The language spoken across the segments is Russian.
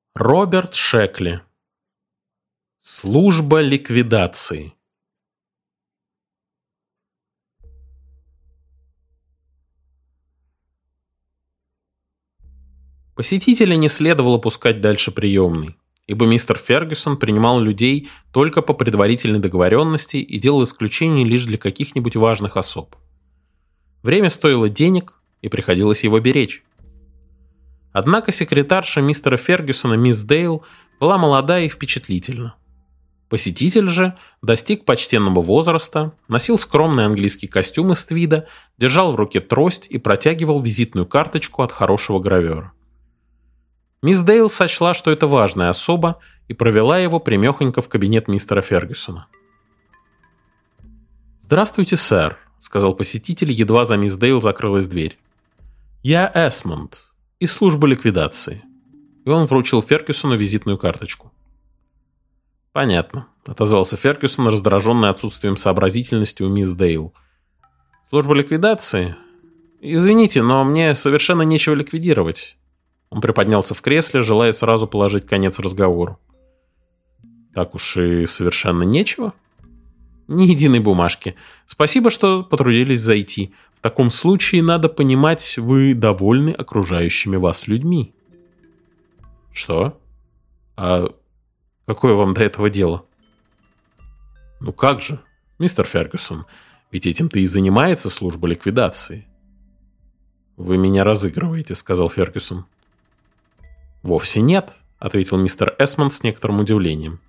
Роберт Шекли. Служба ликвидации. Посетителя не следовало пускать дальше приемной, ибо мистер Фергюсон принимал людей только по предварительной договоренности и делал исключения лишь для каких-нибудь важных особ. Время стоило денег, и приходилось его беречь. Однако секретарша мистера Фергюсона, мисс Дейл, была молода и впечатлительна. Посетитель же достиг почтенного возраста, носил скромный английский костюм из твида, держал в руке трость и протягивал визитную карточку от хорошего гравера. Мисс Дейл сочла, что это важная особа, и провела его прямехонько в кабинет мистера Фергюсона. «Здравствуйте, сэр», — сказал посетитель, едва за мисс Дейл закрылась дверь. «Я Эсмонд, из службы ликвидации». И он вручил Фергюсону визитную карточку. «Понятно», — отозвался Фергюсон, раздраженный отсутствием сообразительности у мисс Дейл. «Служба ликвидации? Извините, но мне совершенно нечего ликвидировать». Он приподнялся в кресле, желая сразу положить конец разговору. «Так уж и совершенно нечего?» «Ни единой бумажки. Спасибо, что потрудились зайти. В таком случае, надо понимать, вы довольны окружающими вас людьми». «Что? А какое вам до этого дело?» «Ну как же, мистер Фергюсон, ведь этим-то и занимается служба ликвидации». «Вы меня разыгрываете», — сказал Фергюсон. «Вовсе нет», — ответил мистер Эсмонд с некоторым удивлением.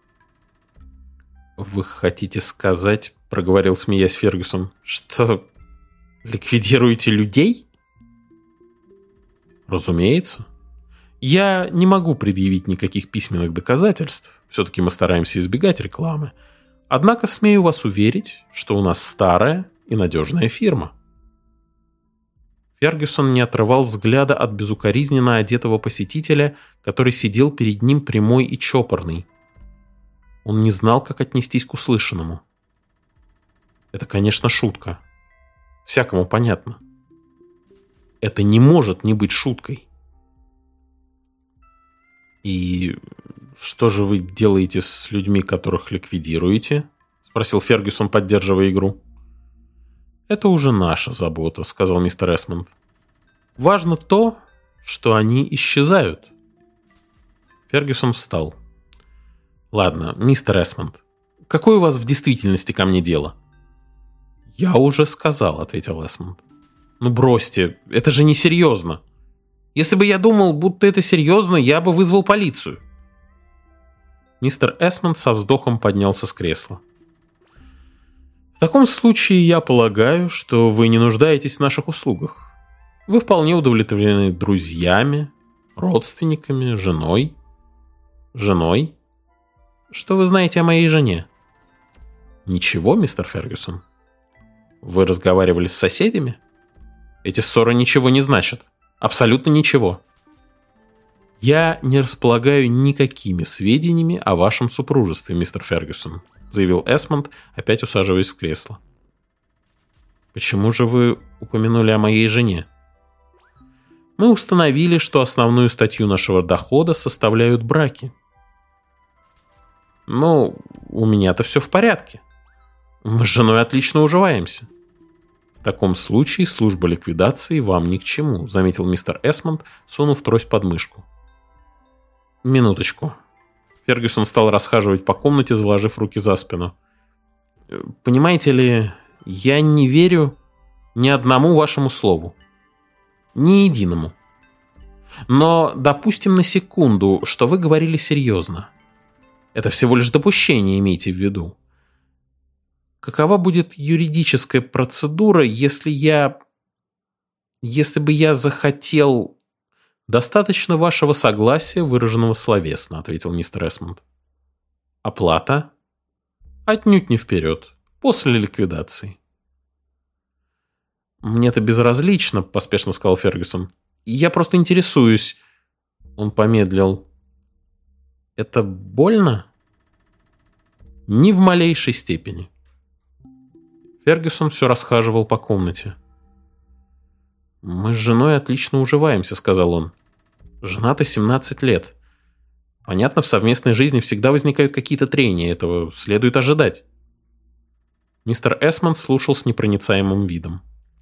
«Вы хотите сказать, — проговорил, смеясь Фергюсон, — что ликвидируете людей?» «Разумеется. Я не могу предъявить никаких письменных доказательств, все-таки мы стараемся избегать рекламы, однако смею вас уверить, что у нас старая и надежная фирма». Фергюсон не отрывал взгляда от безукоризненно одетого посетителя, который сидел перед ним прямой и чопорный. Он не знал, как отнестись к услышанному. Это, конечно, шутка. Всякому понятно. Это не может не быть шуткой. «И что же вы делаете с людьми, которых ликвидируете?» — спросил Фергюсон, поддерживая игру. «Это уже наша забота», — сказал мистер Эсмонд. «Важно то, что они исчезают». Фергюсон встал. «Ладно, мистер Эсмонд, какое у вас в действительности ко мне дело?» «Я уже сказал», — ответил Эсмонд. «Ну бросьте, это же несерьезно. Если бы я думал, будто это серьезно, я бы вызвал полицию». Мистер Эсмонд со вздохом поднялся с кресла. «В таком случае я полагаю, что вы не нуждаетесь в наших услугах. Вы вполне удовлетворены друзьями, родственниками, женой». «Женой? Что вы знаете о моей жене?» «Ничего, мистер Фергюсон. Вы разговаривали с соседями? Эти ссоры ничего не значат. Абсолютно ничего». «Я не располагаю никакими сведениями о вашем супружестве, мистер Фергюсон», заявил Эсмонд, опять усаживаясь в кресло. «Почему же вы упомянули о моей жене?» «Мы установили, что основную статью нашего дохода составляют браки». «Ну, у меня-то все в порядке. Мы с женой отлично уживаемся». «В таком случае служба ликвидации вам ни к чему», заметил мистер Эсмонд, сунув трость под мышку. «Минуточку». Фергюсон стал расхаживать по комнате, заложив руки за спину. «Понимаете ли, я не верю ни одному вашему слову. Ни единому. Но допустим на секунду, что вы говорили серьезно. Это всего лишь допущение, имейте в виду. Какова будет юридическая процедура, если бы я захотел...» «Достаточно вашего согласия, выраженного словесно», — ответил мистер Эсмонд. «Оплата?» «Отнюдь не вперед. После ликвидации». «Мне-то безразлично», — поспешно сказал Фергюсон. «Я просто интересуюсь». Он помедлил. «Это больно?» «Ни в малейшей степени». Фергюсон все расхаживал по комнате. «Мы с женой отлично уживаемся», — сказал он. «Женаты 17 лет. Понятно, в совместной жизни всегда возникают какие-то трения, этого следует ожидать. Мистер Эсмонд слушал с непроницаемым видом.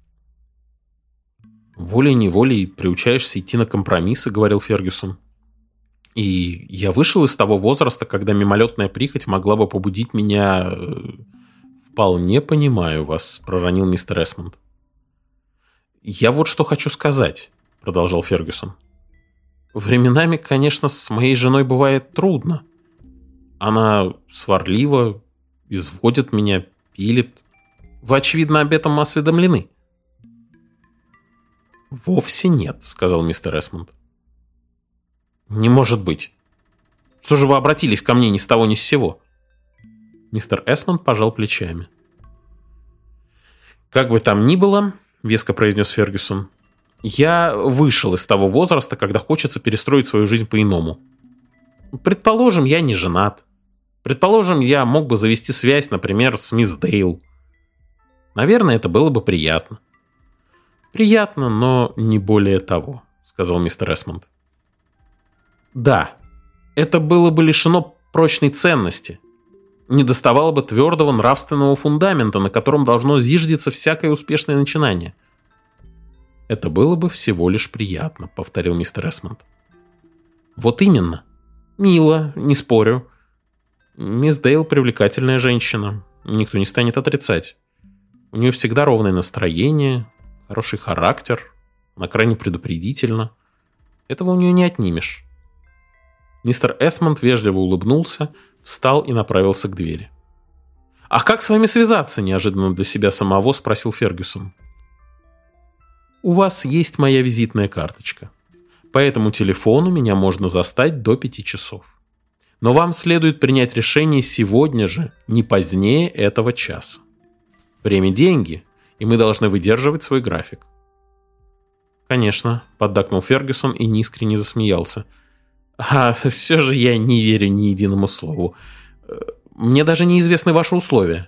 «Волей-неволей приучаешься идти на компромиссы», — говорил Фергюсон. «И я вышел из того возраста, когда мимолетная прихоть могла бы побудить меня...» «Вполне понимаю вас», — проронил мистер Эсмонд. «Я вот что хочу сказать», — продолжал Фергюсон. «Временами, конечно, с моей женой бывает трудно. Она сварлива, изводит меня, пилит. Вы, очевидно, об этом осведомлены». «Вовсе нет», — сказал мистер Эсмонд. «Не может быть. Что же вы обратились ко мне ни с того ни с сего?» Мистер Эсмонд пожал плечами. «Как бы там ни было», — веско произнес Фергюсон, — «я вышел из того возраста, когда хочется перестроить свою жизнь по-иному. Предположим, я не женат. Предположим, я мог бы завести связь, например, с мисс Дейл. Наверное, это было бы приятно». «Приятно, но не более того», — сказал мистер Эсмонд. «Да, это было бы лишено прочной ценности. Недоставало бы твердого нравственного фундамента, на котором должно зиждиться всякое успешное начинание». «Это было бы всего лишь приятно», — повторил мистер Эсмонд. «Вот именно. Мило, не спорю. Мисс Дейл привлекательная женщина, никто не станет отрицать. У нее всегда ровное настроение, хороший характер, она крайне предупредительна. Этого у нее не отнимешь». Мистер Эсмонд вежливо улыбнулся, встал и направился к двери. «А как с вами связаться?» – неожиданно для себя самого спросил Фергюсон. «У вас есть моя визитная карточка. По этому телефону меня можно застать до 5 часов. Но вам следует принять решение сегодня же, не позднее этого часа. Время – деньги, и мы должны выдерживать свой график». «Конечно», – поддакнул Фергюсон и неискренне засмеялся. «А все же я не верю ни единому слову. Мне даже неизвестны ваши условия».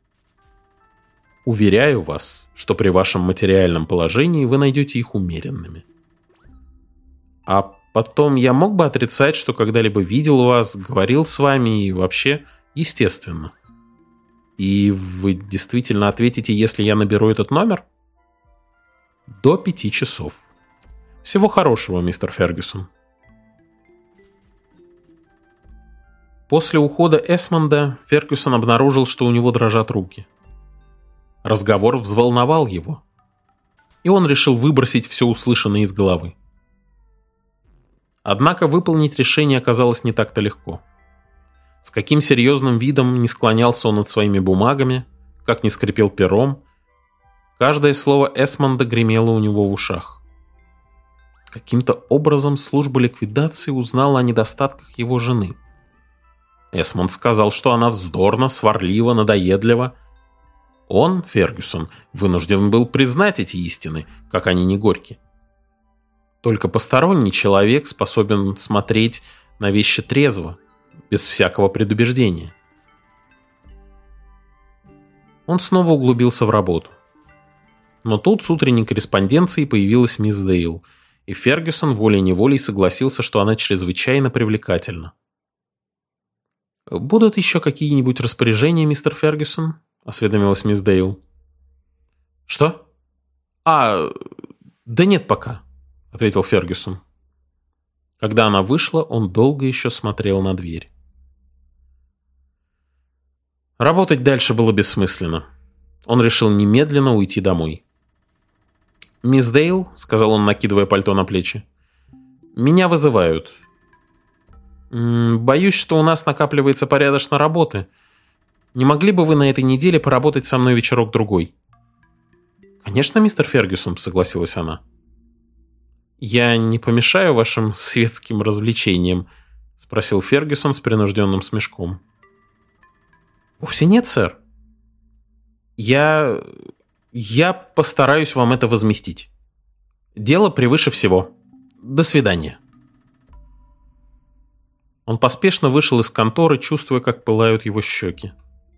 «Уверяю вас, что при вашем материальном положении вы найдете их умеренными». «А потом я мог бы отрицать, что когда-либо видел вас, говорил с вами и вообще, естественно». «И вы действительно ответите, если я наберу этот номер?» «До 5 часов. Всего хорошего, мистер Фергюсон». После ухода Эсмонда Фергюсон обнаружил, что у него дрожат руки. Разговор взволновал его, и он решил выбросить все услышанное из головы. Однако выполнить решение оказалось не так-то легко. С каким серьезным видом не склонялся он над своими бумагами, как не скрипел пером, каждое слово Эсмонда гремело у него в ушах. Каким-то образом служба ликвидации узнала о недостатках его жены. Эсмонд сказал, что она вздорна, сварлива, надоедлива. Он, Фергюсон, вынужден был признать эти истины, как они не горьки. Только посторонний человек способен смотреть на вещи трезво, без всякого предубеждения. Он снова углубился в работу. Но тут с утренней корреспонденцией появилась мисс Дейл, и Фергюсон волей-неволей согласился, что она чрезвычайно привлекательна. «Будут еще какие-нибудь распоряжения, мистер Фергюсон?» — осведомилась мисс Дейл. «Что? Да нет пока», — ответил Фергюсон. Когда она вышла, он долго еще смотрел на дверь. Работать дальше было бессмысленно. Он решил немедленно уйти домой. «Мисс Дейл», — сказал он, накидывая пальто на плечи, — «меня вызывают. Боюсь, что у нас накапливается порядочно работы. Не могли бы вы на этой неделе поработать со мной вечерок-другой?» «Конечно, мистер Фергюсон», — согласилась она. «Я не помешаю вашим светским развлечениям?» — спросил Фергюсон с принужденным смешком. «Вовсе нет, сэр. Я постараюсь вам это возместить. Дело превыше всего. До свидания». Он поспешно вышел из конторы, чувствуя, как пылают его щеки.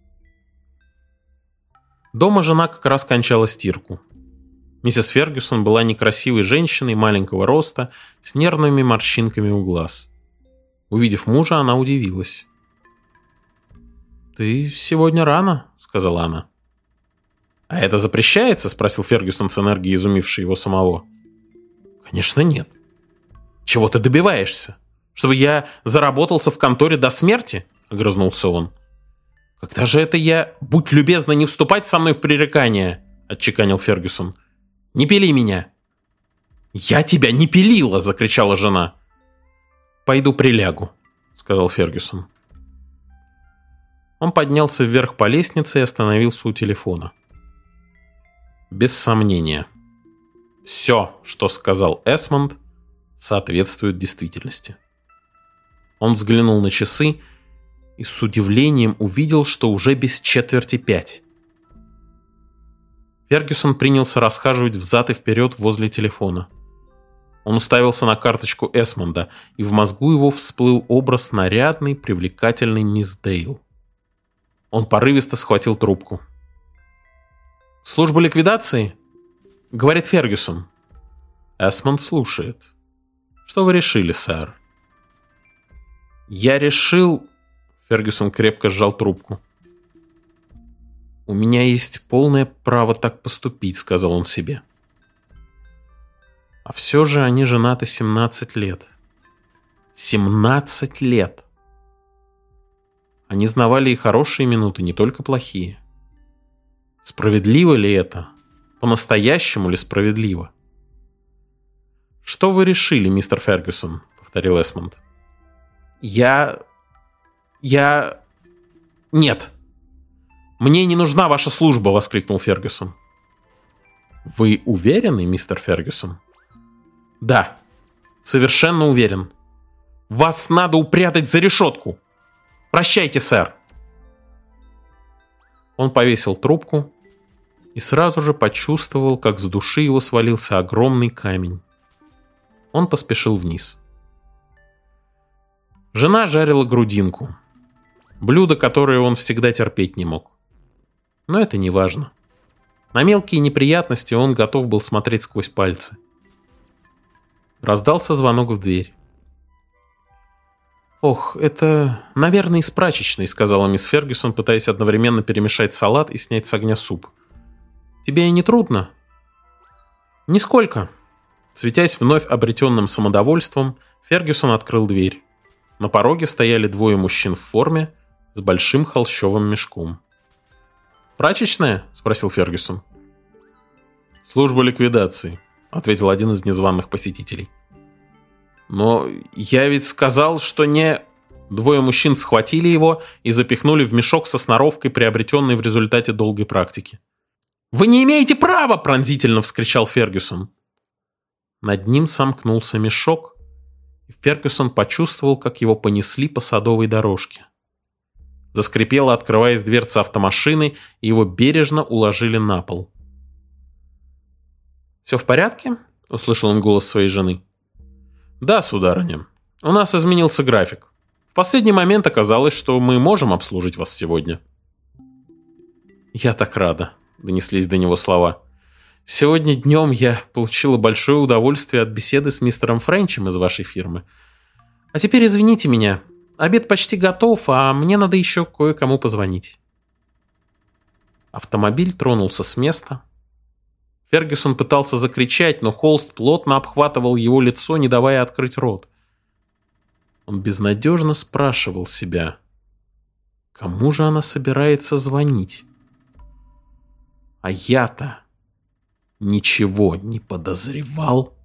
Дома жена как раз кончала стирку. Миссис Фергюсон была некрасивой женщиной маленького роста, с нервными морщинками у глаз. Увидев мужа, она удивилась. «Ты сегодня рано», — сказала она. «А это запрещается?» — спросил Фергюсон с энергией, изумивший его самого. «Конечно нет. Чего ты добиваешься? Чтобы я заработался в конторе до смерти?» — огрызнулся он. «Когда же это я... Будь любезна не вступать со мной в пререкание!» — отчеканил Фергюсон. «Не пили меня!» «Я тебя не пилила!» — закричала жена. «Пойду прилягу», — сказал Фергюсон. Он поднялся вверх по лестнице и остановился у телефона. Без сомнения, все, что сказал Эсмонд, соответствует действительности. Он взглянул на часы и с удивлением увидел, что уже без 4:45. Фергюсон принялся расхаживать взад и вперед возле телефона. Он уставился на карточку Эсмонда, и в мозгу его всплыл образ нарядной, привлекательной мисс Дейл. Он порывисто схватил трубку. «Служба ликвидации?» — говорит Фергюсон. Эсмонд слушает. «Что вы решили, сэр?» «Я решил...» — Фергюсон крепко сжал трубку. «У меня есть полное право так поступить», — сказал он себе. А все же они женаты 17 лет. 17 лет! Они знавали и хорошие минуты, не только плохие. Справедливо ли это? По-настоящему ли справедливо? «Что вы решили, мистер Фергюсон?» — повторил Эсмонд. «Я... Нет! Мне не нужна ваша служба!» — воскликнул Фергюсон. «Вы уверены, мистер Фергюсон?» «Да, совершенно уверен. Вас надо упрятать за решетку! Прощайте, сэр!» Он повесил трубку и сразу же почувствовал, как с души его свалился огромный камень. Он поспешил вниз. Жена жарила грудинку. Блюдо, которое он всегда терпеть не мог. Но это не важно. На мелкие неприятности он готов был смотреть сквозь пальцы. Раздался звонок в дверь. «Ох, это, наверное, из прачечной», — сказала мисс Фергюсон, пытаясь одновременно перемешать салат и снять с огня суп. «Тебе не трудно?» «Нисколько». Светясь вновь обретенным самодовольством, Фергюсон открыл дверь. На пороге стояли двое мужчин в форме с большим холщовым мешком. «Прачечная?» — спросил Фергюсон. «Служба ликвидации», — ответил один из незваных посетителей. «Но я ведь сказал, что не...» Двое мужчин схватили его и запихнули в мешок со сноровкой, приобретенной в результате долгой практики. «Вы не имеете права!» — пронзительно вскричал Фергюсон. Над ним сомкнулся мешок, и Фергюсон почувствовал, как его понесли по садовой дорожке. Заскрипела, открываясь дверца автомашины, и его бережно уложили на пол. «Все в порядке?» — услышал он голос своей жены. «Да, сударыня. У нас изменился график. В последний момент оказалось, что мы можем обслужить вас сегодня». «Я так рада», — донеслись до него слова. «Сегодня днем я получила большое удовольствие от беседы с мистером Френчем из вашей фирмы. А теперь извините меня. Обед почти готов, а мне надо еще кое-кому позвонить». Автомобиль тронулся с места. Фергюсон пытался закричать, но холст плотно обхватывал его лицо, не давая открыть рот. Он безнадежно спрашивал себя, кому же она собирается звонить? А я-то ничего не подозревал.